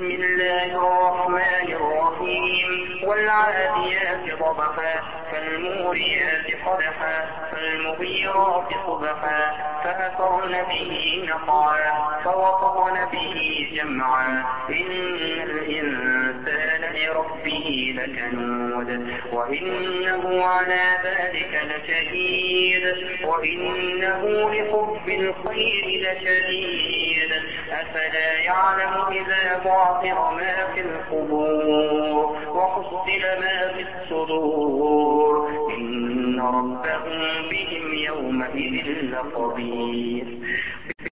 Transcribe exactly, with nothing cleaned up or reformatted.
بسم الله الرحمن الرحيم والعاديات ضبحا فالموريات قدحا فالمغيرات صبحا فأثرن به نقعا فوسطن به جمعا إن الإنسان لربه لكنود وإنه على ذلك لشهيد وإنه لحب الخير لشديد أفلا يعلم إذا بعثر ما في القبور وحصل ما في الصدور إن ربهم بهم يومئذ لخبير.